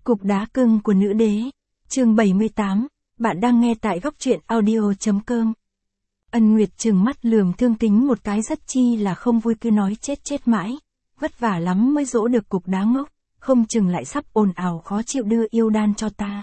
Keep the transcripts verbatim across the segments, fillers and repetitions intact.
Cục đá cưng của nữ đế, chương bảy mươi tám, bạn đang nghe tại góc truyện audio.com. Ân Nguyệt trừng mắt lườm Thương Kính một cái rất chi là không vui, cứ nói chết chết mãi, vất vả lắm mới dỗ được cục đá ngốc, không chừng lại sắp ồn ào khó chịu đưa yêu đan cho ta.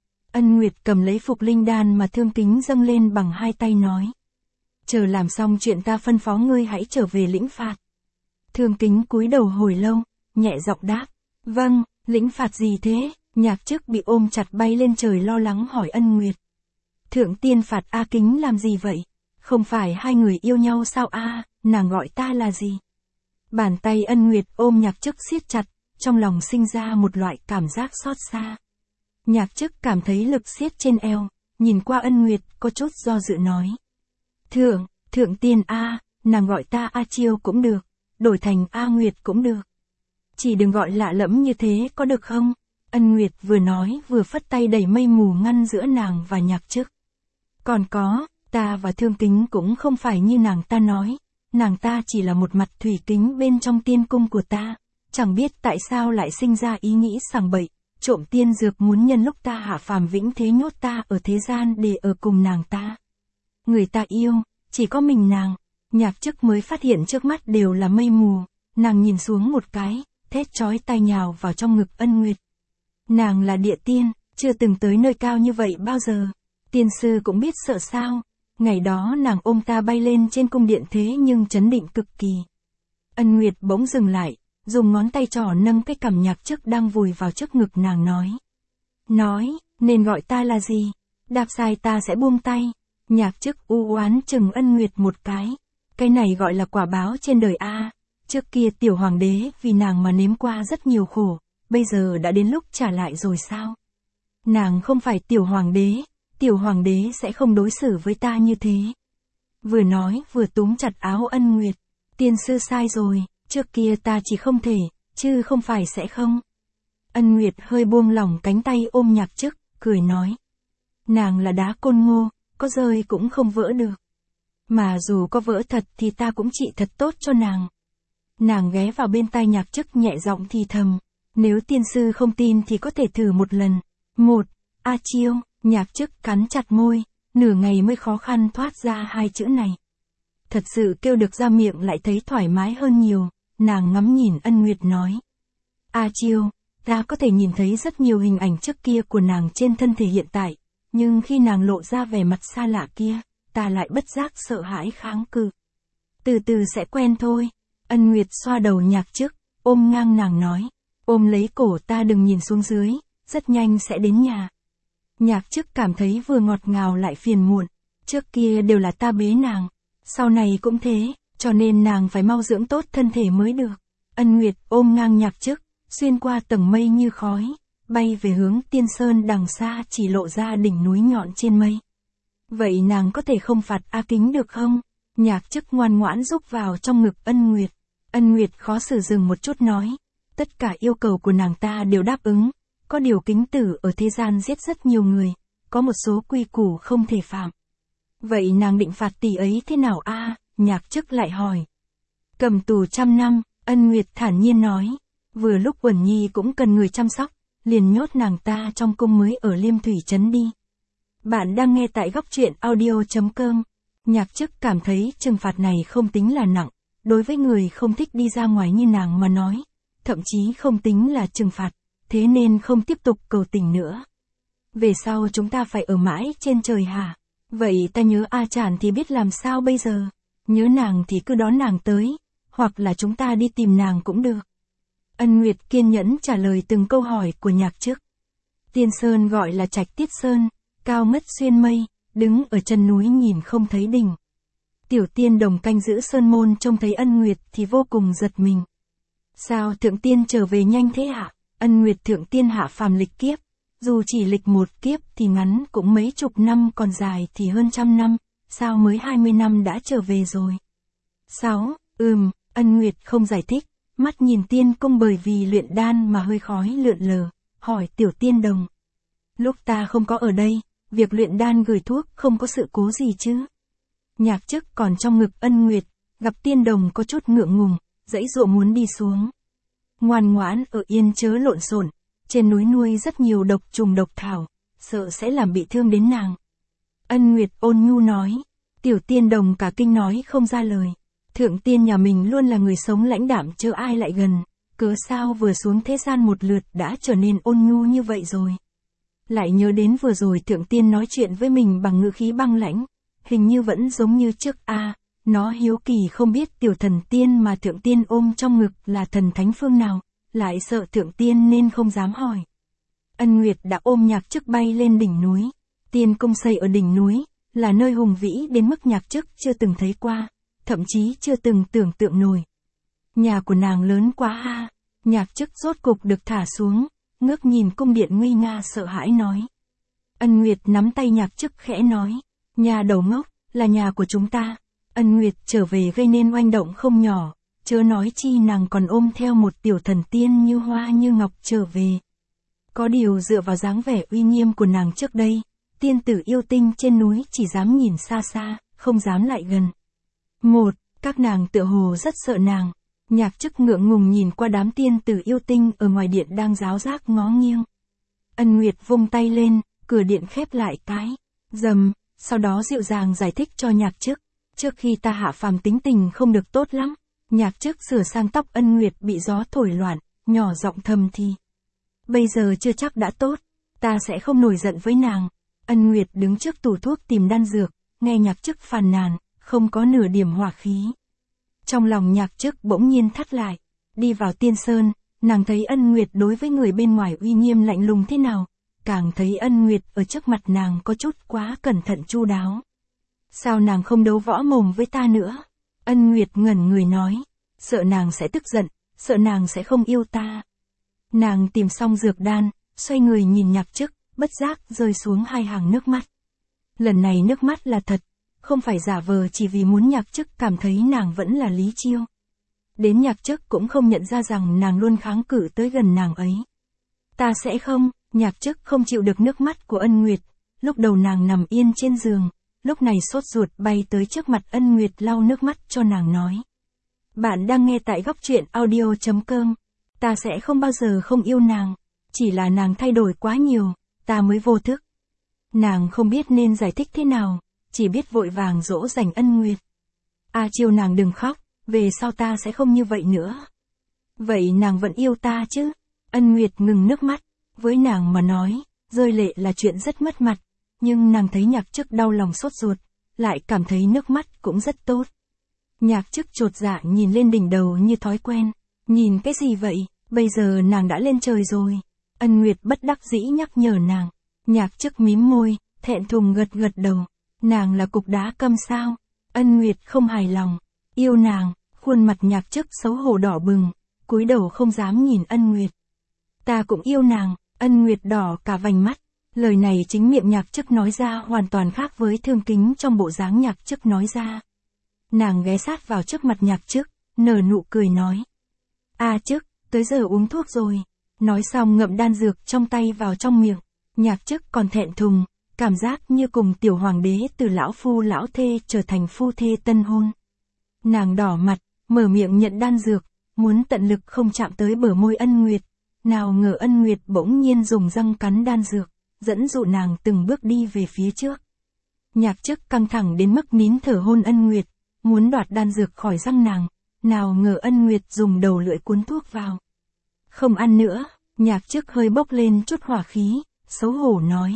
Ân Nguyệt cầm lấy phục linh đan mà Thương Kính dâng lên bằng hai tay nói. Chờ làm xong chuyện ta phân phó ngươi hãy trở về lĩnh phạt. Thương Kính cúi đầu hồi lâu, nhẹ giọng đáp. Vâng, lĩnh phạt gì thế? Nhạc Chức bị ôm chặt bay lên trời lo lắng hỏi Ân Nguyệt. Thượng tiên phạt A Kính làm gì vậy? Không phải hai người yêu nhau sao a? À, nàng gọi ta là gì? Bàn tay Ân Nguyệt ôm Nhạc Chức siết chặt, trong lòng sinh ra một loại cảm giác xót xa. Nhạc Chức cảm thấy lực siết trên eo, nhìn qua Ân Nguyệt có chút do dự nói. Thượng, thượng tiên A, nàng gọi ta A Chiêu cũng được, đổi thành A Nguyệt cũng được. Chỉ đừng gọi lạ lẫm như thế có được không? Ân Nguyệt vừa nói vừa phất tay đẩy mây mù ngăn giữa nàng và Nhạc Chức. Còn có, ta và Thương Kính cũng không phải như nàng ta nói, nàng ta chỉ là một mặt thủy kính bên trong tiên cung của ta, chẳng biết tại sao lại sinh ra ý nghĩ sằng bậy, trộm tiên dược muốn nhân lúc ta hạ phàm vĩnh thế nhốt ta ở thế gian để ở cùng nàng ta. Người ta yêu, chỉ có mình nàng. Nhạc Chức mới phát hiện trước mắt đều là mây mù, nàng nhìn xuống một cái, thét chói tai nhào vào trong ngực Ân Nguyệt. Nàng là địa tiên, chưa từng tới nơi cao như vậy bao giờ. Tiên sư cũng biết sợ sao. Ngày đó nàng ôm ta bay lên trên cung điện thế nhưng chấn định cực kỳ. Ân Nguyệt bỗng dừng lại, dùng ngón tay trỏ nâng cái cằm Nhạc Chức đang vùi vào trước ngực nàng nói. Nói, nên gọi ta là gì? Đạp sai ta sẽ buông tay. Nhạc Chức u oán chừng Ân Nguyệt một cái. Cái này gọi là quả báo trên đời a. Trước kia tiểu hoàng đế vì nàng mà nếm qua rất nhiều khổ, bây giờ đã đến lúc trả lại rồi sao? Nàng không phải tiểu hoàng đế, tiểu hoàng đế sẽ không đối xử với ta như thế. Vừa nói vừa túm chặt áo Ân Nguyệt. Tiên sư sai rồi, trước kia ta chỉ không thể, chứ không phải sẽ không. Ân Nguyệt hơi buông lỏng cánh tay ôm Nhạc Chức, cười nói. Nàng là đá côn ngô, có rơi cũng không vỡ được. Mà dù có vỡ thật thì ta cũng trị thật tốt cho nàng. Nàng ghé vào bên tai Nhạc Chức nhẹ giọng thì thầm. Nếu tiên sư không tin thì có thể thử một lần. Một, A Chiêu. Nhạc Chức cắn chặt môi, nửa ngày mới khó khăn thoát ra hai chữ này. Thật sự kêu được ra miệng lại thấy thoải mái hơn nhiều, nàng ngắm nhìn Ân Nguyệt nói. A Chiêu, ta có thể nhìn thấy rất nhiều hình ảnh trước kia của nàng trên thân thể hiện tại, nhưng khi nàng lộ ra vẻ mặt xa lạ kia, ta lại bất giác sợ hãi kháng cự. Từ từ sẽ quen thôi. Ân Nguyệt xoa đầu Nhạc Chức, ôm ngang nàng nói. Ôm lấy cổ ta đừng nhìn xuống dưới, rất nhanh sẽ đến nhà. Nhạc Chức cảm thấy vừa ngọt ngào lại phiền muộn. Trước kia đều là ta bế nàng, sau này cũng thế, cho nên nàng phải mau dưỡng tốt thân thể mới được. Ân Nguyệt ôm ngang Nhạc Chức, xuyên qua tầng mây như khói, bay về hướng Tiên Sơn đằng xa chỉ lộ ra đỉnh núi nhọn trên mây. Vậy nàng có thể không phạt A Kính được không? Nhạc Chức ngoan ngoãn rúc vào trong ngực Ân Nguyệt. Ân Nguyệt khó xử dừng một chút nói. Tất cả yêu cầu của nàng ta đều đáp ứng. Có điều Kính tử ở thế gian giết rất nhiều người, có một số quy củ không thể phạm. Vậy nàng định phạt tỷ ấy thế nào a? À, Nhạc Chức lại hỏi. Cầm tù trăm năm, Ân Nguyệt thản nhiên nói. Vừa lúc Uẩn Nhi cũng cần người chăm sóc, liền nhốt nàng ta trong cung mới ở Liêm Thủy Trấn đi. Bạn đang nghe tại góc truyện audio.com. Nhạc Chức cảm thấy trừng phạt này không tính là nặng, đối với người không thích đi ra ngoài như nàng mà nói, thậm chí không tính là trừng phạt, thế nên không tiếp tục cầu tình nữa. Về sau chúng ta phải ở mãi trên trời hả? Vậy ta nhớ A Chản thì biết làm sao bây giờ? Nhớ nàng thì cứ đón nàng tới, hoặc là chúng ta đi tìm nàng cũng được. Ân Nguyệt kiên nhẫn trả lời từng câu hỏi của Nhạc Chức. Tiên Sơn gọi là Trạch Tiết Sơn, cao ngất xuyên mây, đứng ở chân núi nhìn không thấy đỉnh. Tiểu tiên đồng canh giữ sơn môn trông thấy Ân Nguyệt thì vô cùng giật mình. Sao thượng tiên trở về nhanh thế hả? Ân Nguyệt thượng tiên hạ phàm lịch kiếp, dù chỉ lịch một kiếp thì ngắn cũng mấy chục năm, còn dài thì hơn trăm năm, sao mới hai mươi năm đã trở về rồi? Sáu, ừm, Ân Nguyệt không giải thích, mắt nhìn tiên cung bởi vì luyện đan mà hơi khói lượn lờ, hỏi tiểu tiên đồng. Lúc ta không có ở đây, việc luyện đan gửi thuốc không có sự cố gì chứ? Nhạc Chức còn trong ngực Ân Nguyệt, gặp tiên đồng có chút ngượng ngùng, dãy dụa muốn đi xuống. Ngoan ngoãn ở yên chớ lộn xộn, trên núi nuôi rất nhiều độc trùng độc thảo, sợ sẽ làm bị thương đến nàng. Ân Nguyệt ôn nhu nói. Tiểu Tiên Đồng cả kinh nói không ra lời. Thượng tiên nhà mình luôn là người sống lãnh đạm chớ ai lại gần, cớ sao vừa xuống thế gian một lượt đã trở nên ôn nhu như vậy rồi. Lại nhớ đến vừa rồi thượng tiên nói chuyện với mình bằng ngữ khí băng lãnh, hình như vẫn giống như trước a. À, nó hiếu kỳ không biết tiểu thần tiên mà thượng tiên ôm trong ngực là thần thánh phương nào, lại sợ thượng tiên nên không dám hỏi. Ân Nguyệt đã ôm Nhạc Chức bay lên đỉnh núi. Tiên cung xây ở đỉnh núi, là nơi hùng vĩ đến mức Nhạc Chức chưa từng thấy qua, thậm chí chưa từng tưởng tượng nổi. Nhà của nàng lớn quá ha. Nhạc Chức rốt cục được thả xuống, ngước nhìn cung điện nguy nga sợ hãi nói. Ân Nguyệt nắm tay Nhạc Chức khẽ nói. Nhà đầu ngốc, là nhà của chúng ta. Ân Nguyệt trở về gây nên oanh động không nhỏ, chớ nói chi nàng còn ôm theo một tiểu thần tiên như hoa như ngọc trở về. Có điều dựa vào dáng vẻ uy nghiêm của nàng trước đây, tiên tử yêu tinh trên núi chỉ dám nhìn xa xa, không dám lại gần. Một, các nàng tựa hồ rất sợ nàng. Nhạc Chức ngượng ngùng nhìn qua đám tiên tử yêu tinh ở ngoài điện đang ráo rác ngó nghiêng. Ân Nguyệt vung tay lên, cửa điện khép lại cái. Dầm, sau đó dịu dàng giải thích cho Nhạc Chức. Trước khi ta hạ phàm tính tình không được tốt lắm. Nhạc Chức sửa sang tóc Ân Nguyệt bị gió thổi loạn, nhỏ giọng thầm thì. Bây giờ chưa chắc đã tốt, ta sẽ không nổi giận với nàng. Ân Nguyệt đứng trước tủ thuốc tìm đan dược, nghe Nhạc Chức phàn nàn, không có nửa điểm hỏa khí. Trong lòng Nhạc Chức bỗng nhiên thắt lại, đi vào Tiên Sơn, nàng thấy Ân Nguyệt đối với người bên ngoài uy nghiêm lạnh lùng thế nào, càng thấy Ân Nguyệt ở trước mặt nàng có chút quá cẩn thận chu đáo. Sao nàng không đấu võ mồm với ta nữa? Ân Nguyệt ngẩn người nói, sợ nàng sẽ tức giận, sợ nàng sẽ không yêu ta. Nàng tìm xong dược đan, xoay người nhìn Nhạc Chức, bất giác rơi xuống hai hàng nước mắt. Lần này nước mắt là thật, không phải giả vờ chỉ vì muốn Nhạc Chức cảm thấy nàng vẫn là Lý Chiêu. Đến Nhạc Chức cũng không nhận ra rằng nàng luôn kháng cự tới gần nàng ấy. Ta sẽ không, Nhạc Chức không chịu được nước mắt của Ân Nguyệt, lúc đầu nàng nằm yên trên giường, lúc này sốt ruột bay tới trước mặt Ân Nguyệt lau nước mắt cho nàng nói. Bạn đang nghe tại góc truyện audio chấm com. Ta sẽ không bao giờ không yêu nàng, chỉ là nàng thay đổi quá nhiều, ta mới vô thức. Nàng không biết nên giải thích thế nào, chỉ biết vội vàng dỗ dành Ân Nguyệt. A Chiêu nàng đừng khóc, về sau ta sẽ không như vậy nữa. Vậy nàng vẫn yêu ta chứ? Ân Nguyệt ngừng nước mắt, với nàng mà nói, rơi lệ là chuyện rất mất mặt, nhưng nàng thấy Nhạc Chức đau lòng sốt ruột, lại cảm thấy nước mắt cũng rất tốt. Nhạc Chức chột dạ nhìn lên đỉnh đầu như thói quen, nhìn cái gì vậy, bây giờ nàng đã lên trời rồi. Ân Nguyệt bất đắc dĩ nhắc nhở nàng. Nhạc Chức mím môi, thẹn thùng gật gật đầu. Nàng là cục đá câm sao? Ân Nguyệt không hài lòng. Yêu nàng, khuôn mặt Nhạc Chức xấu hổ đỏ bừng, cúi đầu không dám nhìn Ân Nguyệt. Ta cũng yêu nàng. Ân Nguyệt đỏ cả vành mắt. Lời này chính miệng Nhạc Chức nói ra hoàn toàn khác với thương kính trong bộ dáng Nhạc Chức nói ra. Nàng ghé sát vào trước mặt Nhạc Chức, nở nụ cười nói. A Chức, tới giờ uống thuốc rồi. Nói xong ngậm đan dược trong tay vào trong miệng. Nhạc Chức còn thẹn thùng, cảm giác như cùng tiểu hoàng đế từ lão phu lão thê trở thành phu thê tân hôn. Nàng đỏ mặt, mở miệng nhận đan dược, muốn tận lực không chạm tới bờ môi Ân Nguyệt. Nào ngờ Ân Nguyệt bỗng nhiên dùng răng cắn đan dược, dẫn dụ nàng từng bước đi về phía trước. Nhạc Chức căng thẳng đến mức nín thở hôn Ân Nguyệt, muốn đoạt đan dược khỏi răng nàng. Nào ngờ Ân Nguyệt dùng đầu lưỡi cuốn thuốc vào. Không ăn nữa. Nhạc Chức hơi bốc lên chút hỏa khí, xấu hổ nói.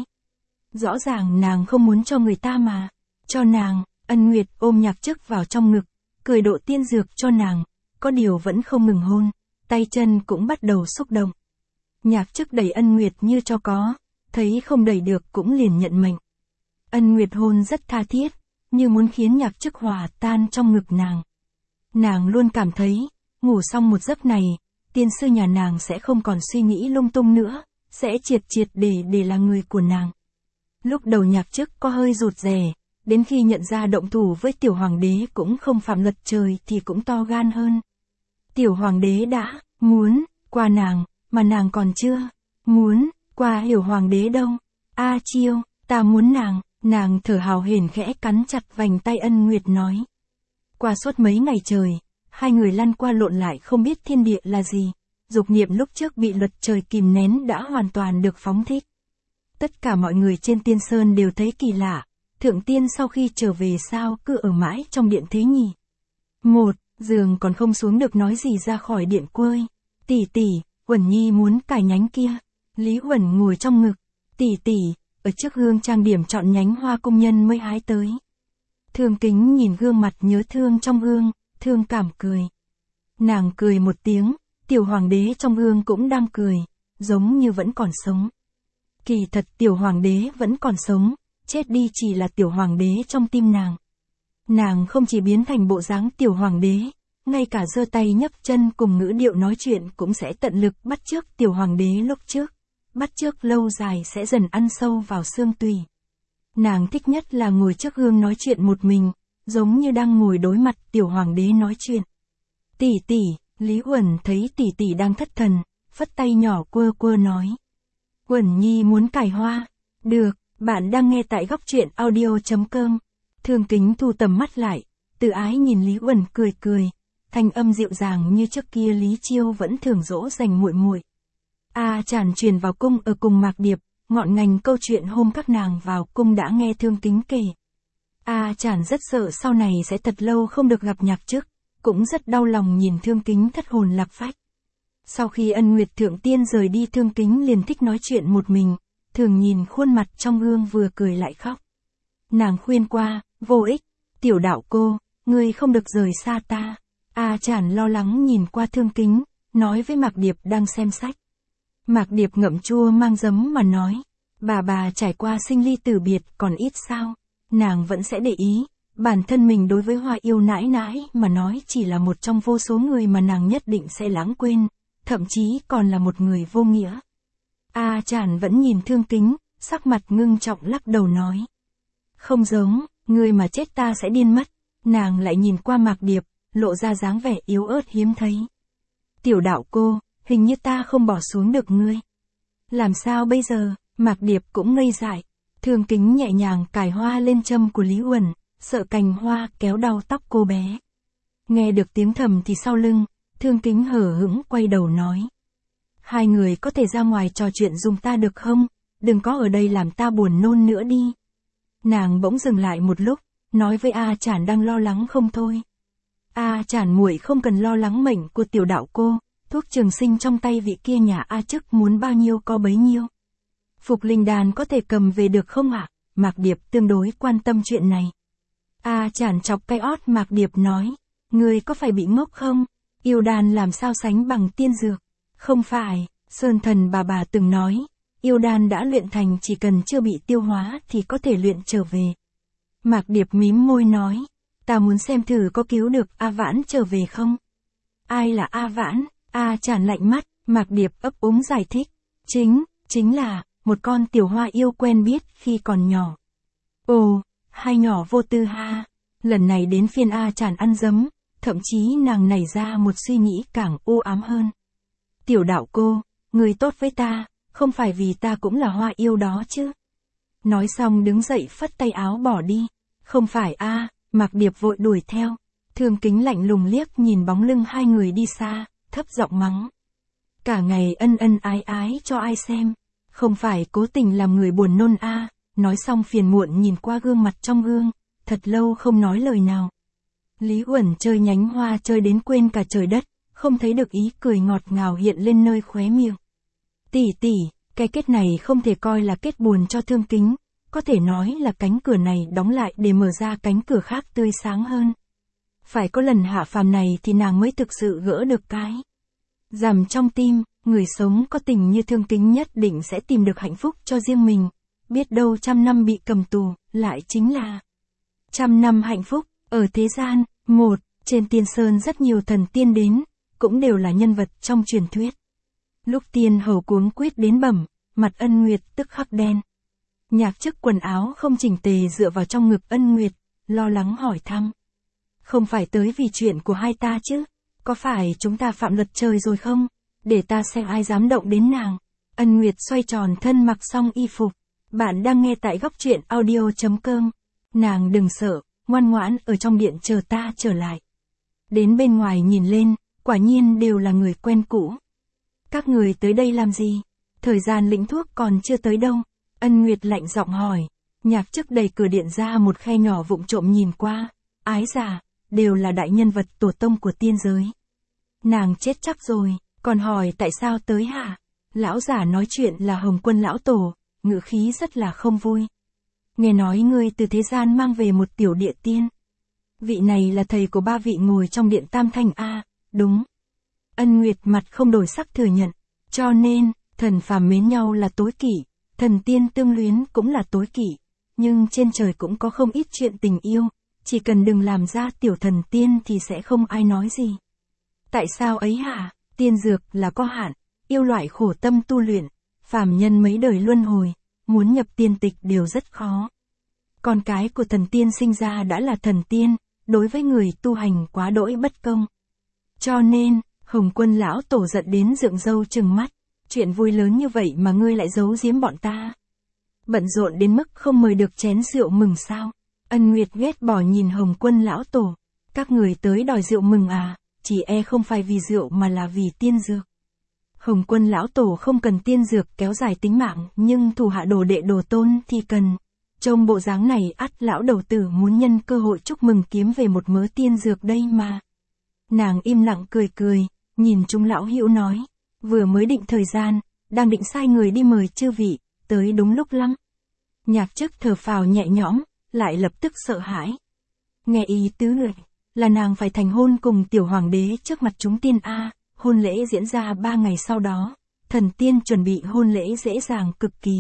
Rõ ràng nàng không muốn cho người ta mà. Cho nàng. Ân Nguyệt ôm Nhạc Chức vào trong ngực, cười độ tiên dược cho nàng, có điều vẫn không ngừng hôn, tay chân cũng bắt đầu xúc động. Nhạc Chức đẩy Ân Nguyệt như cho có, thấy không đẩy được cũng liền nhận mệnh. Ân Nguyệt hôn rất tha thiết, như muốn khiến Nhạc Chức hòa tan trong ngực nàng. Nàng luôn cảm thấy, ngủ xong một giấc này, tiên sư nhà nàng sẽ không còn suy nghĩ lung tung nữa, sẽ triệt triệt để để là người của nàng. Lúc đầu Nhạc Chức có hơi rụt rè, đến khi nhận ra động thủ với tiểu hoàng đế cũng không phạm luật trời thì cũng to gan hơn. Tiểu hoàng đế đã muốn qua nàng, mà nàng còn chưa muốn qua hiểu hoàng đế đâu. A Chiêu, ta muốn nàng. Nàng thở hào hển khẽ cắn chặt vành tay Ân Nguyệt nói. Qua suốt mấy ngày trời, hai người lăn qua lộn lại không biết thiên địa là gì. dục niệm lúc trước bị luật trời kìm nén đã hoàn toàn được phóng thích. Tất cả mọi người trên Tiên Sơn đều thấy kỳ lạ, Thượng Tiên sau khi trở về sao cứ ở mãi trong điện thế nhỉ? Một, giường còn không xuống được nói gì ra khỏi điện quơi. Tỷ tỷ, Uẩn Nhi muốn cài nhánh kia. Lý Uẩn ngồi trong ngực. Tỷ tỷ, ở trước gương trang điểm chọn nhánh hoa công nhân mới hái tới. Thương Kính nhìn gương mặt nhớ thương trong gương, thương cảm cười. Nàng cười một tiếng, tiểu hoàng đế trong gương cũng đang cười, giống như vẫn còn sống. Kỳ thật tiểu hoàng đế vẫn còn sống, chết đi chỉ là tiểu hoàng đế trong tim nàng. Nàng không chỉ biến thành bộ dáng tiểu hoàng đế, ngay cả giơ tay nhấc chân cùng ngữ điệu nói chuyện cũng sẽ tận lực bắt chước tiểu hoàng đế lúc trước, bắt chước lâu dài sẽ dần ăn sâu vào xương tủy. Nàng thích nhất là ngồi trước gương nói chuyện một mình, giống như đang ngồi đối mặt tiểu hoàng đế nói chuyện. Tỷ tỷ, Lý Uẩn thấy tỷ tỷ đang thất thần, phất tay nhỏ quơ quơ nói. Uẩn Nhi muốn cài hoa. Được, bạn đang nghe tại góc truyện audio chấm com. Thương Kính thu tầm mắt lại, từ ái nhìn Lý Uẩn cười cười, thanh âm dịu dàng như trước kia Lý Chiêu vẫn thường dỗ dành muội muội. A Tràn truyền vào cung ở cùng Mạc Điệp, ngọn ngành câu chuyện hôm các nàng vào cung đã nghe Thương Kính kể. A Tràn rất sợ sau này sẽ thật lâu không được gặp Nhạc Chức, cũng rất đau lòng nhìn Thương Kính thất hồn lạc phách. Sau khi Ân Nguyệt Thượng Tiên rời đi Thương Kính liền thích nói chuyện một mình, thường nhìn khuôn mặt trong gương vừa cười lại khóc. Nàng khuyên qua, vô ích, tiểu đạo cô, ngươi không được rời xa ta. A Tràn lo lắng nhìn qua Thương Kính, nói với Mạc Điệp đang xem sách. Mạc Điệp ngậm chua mang giấm mà nói, bà bà trải qua sinh ly tử biệt còn ít sao, nàng vẫn sẽ để ý, bản thân mình đối với Hoa Yêu nãi nãi mà nói chỉ là một trong vô số người mà nàng nhất định sẽ lãng quên, thậm chí còn là một người vô nghĩa. A Tràn vẫn nhìn Thương Kính, sắc mặt ngưng trọng lắc đầu nói. Không giống, người mà chết ta sẽ điên mất. Nàng lại nhìn qua Mạc Điệp, lộ ra dáng vẻ yếu ớt hiếm thấy. Tiểu đạo cô, hình như ta không bỏ xuống được ngươi. Làm sao bây giờ? Mạc Điệp cũng ngây dại. Thương Kính nhẹ nhàng cài hoa lên châm của Lý Uẩn, sợ cành hoa kéo đau tóc cô bé. Nghe được tiếng thầm thì sau lưng, Thương Kính hở hững quay đầu nói. Hai người có thể ra ngoài trò chuyện dùng ta được không? Đừng có ở đây làm ta buồn nôn nữa đi. Nàng bỗng dừng lại một lúc, nói với A Tràn đang lo lắng không thôi. A Tràn muội không cần lo lắng mệnh của tiểu đạo cô, thuốc trường sinh trong tay vị kia nhà A Chức muốn bao nhiêu có bấy nhiêu. Phục linh đan có thể cầm về được không ạ? À? Mạc Điệp tương đối quan tâm chuyện này. A Tràn chọc cái ót Mạc Điệp nói, ngươi có phải bị ngốc không? Yêu đan làm sao sánh bằng tiên dược? Không phải, Sơn Thần bà bà từng nói, yêu đan đã luyện thành chỉ cần chưa bị tiêu hóa thì có thể luyện trở về. Mạc Điệp mím môi nói, ta muốn xem thử có cứu được A Vãn trở về không? Ai là A Vãn? A Tràn lạnh mắt, Mạc Điệp ấp úng giải thích, chính, chính là, một con tiểu hoa yêu quen biết khi còn nhỏ. Ồ, hai nhỏ vô tư ha, lần này đến phiên A Tràn ăn dấm, thậm chí nàng nảy ra một suy nghĩ càng u ám hơn. Tiểu đạo cô, người tốt với ta, không phải vì ta cũng là hoa yêu đó chứ. Nói xong đứng dậy phất tay áo bỏ đi. Không phải a, à, Mạc Điệp vội đuổi theo. Thương Kính lạnh lùng liếc nhìn bóng lưng hai người đi xa, thấp giọng mắng. Cả ngày ân ân ái ái cho ai xem, không phải cố tình làm người buồn nôn a. À. Nói xong phiền muộn nhìn qua gương mặt trong gương, thật lâu không nói lời nào. Lý Uẩn chơi nhánh hoa chơi đến quên cả trời đất, không thấy được ý cười ngọt ngào hiện lên nơi khóe miệng. Tỷ tỷ, cái kết này không thể coi là kết buồn cho Thương Kính, có thể nói là cánh cửa này đóng lại để mở ra cánh cửa khác tươi sáng hơn. Phải có lần hạ phàm này thì nàng mới thực sự gỡ được cái rằm trong tim, người sống có tình như Thương Kính nhất định sẽ tìm được hạnh phúc cho riêng mình, biết đâu trăm năm bị cầm tù, lại chính là trăm năm hạnh phúc. Ở thế gian, một, trên Tiên Sơn rất nhiều thần tiên đến, cũng đều là nhân vật trong truyền thuyết. Lúc tiên hầu cuống quýt đến bẩm, mặt Ân Nguyệt tức khắc đen. Nhạc Chức quần áo không chỉnh tề dựa vào trong ngực Ân Nguyệt, lo lắng hỏi thăm. Không phải tới vì chuyện của hai ta chứ, có phải chúng ta phạm luật trời rồi không, để ta xem ai dám động đến nàng. Ân Nguyệt xoay tròn thân mặc xong y phục, bạn đang nghe tại góc truyện audio chấm com. Nàng đừng sợ, ngoan ngoãn ở trong điện chờ ta trở lại. Đến bên ngoài nhìn lên, quả nhiên đều là người quen cũ. Các người tới đây làm gì? Thời gian lĩnh thuốc còn chưa tới đâu. Ân Nguyệt lạnh giọng hỏi. Nhạc Chức đẩy cửa điện ra một khe nhỏ vụng trộm nhìn qua. Ái già, đều là đại nhân vật tổ tông của tiên giới. Nàng chết chắc rồi, còn hỏi tại sao tới hả? Lão giả nói chuyện là Hồng Quân lão tổ, ngữ khí rất là không vui. Nghe nói ngươi từ thế gian mang về một tiểu địa tiên. Vị này là thầy của ba vị ngồi trong điện Tam Thanh A, đúng. Ân Nguyệt mặt không đổi sắc thừa nhận. Cho nên, thần phàm mến nhau là tối kỵ, thần tiên tương luyến cũng là tối kỵ. Nhưng trên trời cũng có không ít chuyện tình yêu, chỉ cần đừng làm ra tiểu thần tiên thì sẽ không ai nói gì. Tại sao ấy hả? Tiên dược là có hạn, yêu loại khổ tâm tu luyện, phàm nhân mấy đời luân hồi, muốn nhập tiên tịch đều rất khó. Con cái của thần tiên sinh ra đã là thần tiên, đối với người tu hành quá đỗi bất công. Cho nên, Hồng Quân lão tổ giận đến rượng râu trừng mắt, chuyện vui lớn như vậy mà ngươi lại giấu giếm bọn ta. Bận rộn đến mức không mời được chén rượu mừng sao? Ân Nguyệt ghét bỏ nhìn Hồng Quân lão tổ, các người tới đòi rượu mừng à, chỉ e không phải vì rượu mà là vì tiên dược. Hồng Quân lão tổ không cần tiên dược kéo dài tính mạng, nhưng thủ hạ đồ đệ đồ tôn thì cần. Trông bộ dáng này ắt lão đầu tử muốn nhân cơ hội chúc mừng kiếm về một mớ tiên dược đây mà. Nàng im lặng cười cười, nhìn chúng lão hữu nói, vừa mới định thời gian, đang định sai người đi mời chư vị, tới đúng lúc lắm. Nhạc Chức thở phào nhẹ nhõm, lại lập tức sợ hãi. Nghe ý tứ người, là nàng phải thành hôn cùng tiểu hoàng đế trước mặt chúng tiên A, hôn lễ diễn ra ba ngày sau đó, thần tiên chuẩn bị hôn lễ dễ dàng cực kỳ.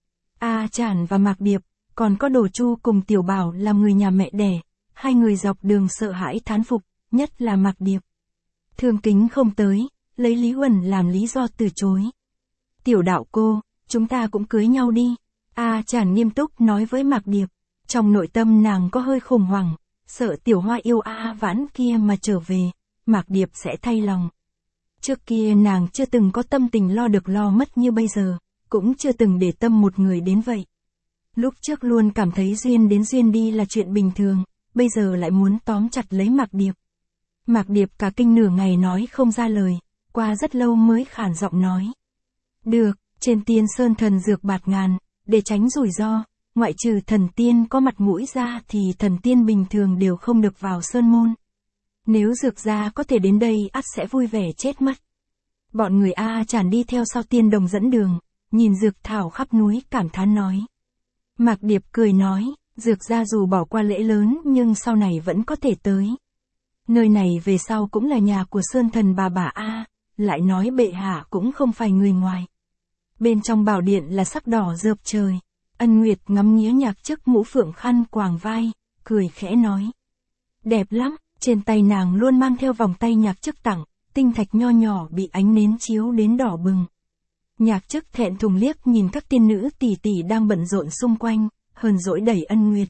A Chản và Mạc Điệp, còn có Đồ Chu cùng Tiểu Bảo làm người nhà mẹ đẻ, hai người dọc đường sợ hãi thán phục, nhất là Mạc Điệp. Thương Kính không tới, lấy Lý Huẩn làm lý do từ chối. Tiểu đạo cô, chúng ta cũng cưới nhau đi. A Chản nghiêm túc nói với Mạc Điệp, trong nội tâm nàng có hơi khủng hoảng, sợ Tiểu Hoa yêu A Vãn kia mà trở về, Mạc Điệp sẽ thay lòng. Trước kia nàng chưa từng có tâm tình lo được lo mất như bây giờ, cũng chưa từng để tâm một người đến vậy. Lúc trước luôn cảm thấy duyên đến duyên đi là chuyện bình thường, bây giờ lại muốn tóm chặt lấy Mạc Điệp. Mạc Điệp cả kinh nửa ngày nói không ra lời, qua rất lâu mới khản giọng nói. Được, trên tiên sơn thần dược bạt ngàn, để tránh rủi ro, ngoại trừ thần tiên có mặt mũi ra thì thần tiên bình thường đều không được vào sơn môn. Nếu dược gia có thể đến đây ắt sẽ vui vẻ chết mất. Bọn người A Chản đi theo sau tiên đồng dẫn đường, nhìn dược thảo khắp núi cảm thán nói. Mạc Điệp cười nói, dược gia dù bỏ qua lễ lớn nhưng sau này vẫn có thể tới. Nơi này về sau cũng là nhà của sơn thần bà bà A, lại nói bệ hạ cũng không phải người ngoài. Bên trong bảo điện là sắc đỏ rợp trời. Ân Nguyệt ngắm nghía Nhạc Chức mũ phượng khăn quàng vai, cười khẽ nói. Đẹp lắm, trên tay nàng luôn mang theo vòng tay Nhạc Chức tặng, tinh thạch nho nhỏ bị ánh nến chiếu đến đỏ bừng. Nhạc Chức thẹn thùng liếc nhìn các tiên nữ tỷ tỷ đang bận rộn xung quanh, hờn dỗi đẩy Ân Nguyệt.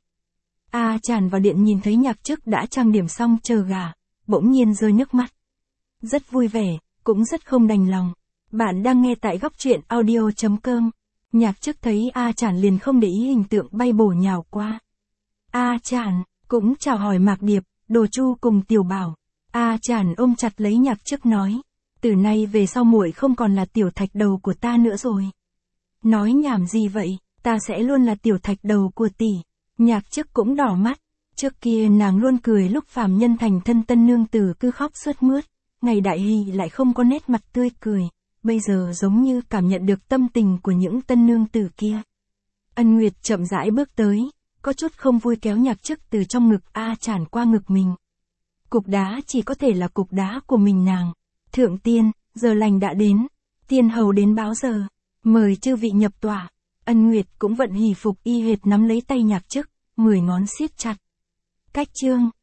A Chản vào điện nhìn thấy Nhạc Chức đã trang điểm xong chờ gà, bỗng nhiên rơi nước mắt. Rất vui vẻ, cũng rất không đành lòng. Bạn đang nghe tại góc truyện audio chấm com. Nhạc Chức thấy A Chản liền không để ý hình tượng bay bổ nhào qua. A Chản cũng chào hỏi Mạc Điệp, Đồ Chu cùng Tiểu Bảo. A Chản ôm chặt lấy Nhạc Chức nói, từ nay về sau muội không còn là tiểu thạch đầu của ta nữa rồi. Nói nhảm gì vậy, ta sẽ luôn là tiểu thạch đầu của tỷ. Nhạc Chức cũng đỏ mắt. Trước kia nàng luôn cười lúc phàm nhân thành thân tân nương tử cứ khóc sướt mướt, ngày đại hỷ lại không có nét mặt tươi cười. Bây giờ giống như cảm nhận được tâm tình của những tân nương tử kia. Ân Nguyệt chậm rãi bước tới, có chút không vui kéo Nhạc Chức từ trong ngực A Chản qua ngực mình. Cục đá chỉ có thể là cục đá của mình nàng. Thượng tiên, giờ lành đã đến. Tiên hầu đến báo giờ. Mời chư vị nhập tòa. Ân Nguyệt cũng vận hỷ phục y hệt nắm lấy tay Nhạc Chức, mười ngón siết chặt. Cách chương.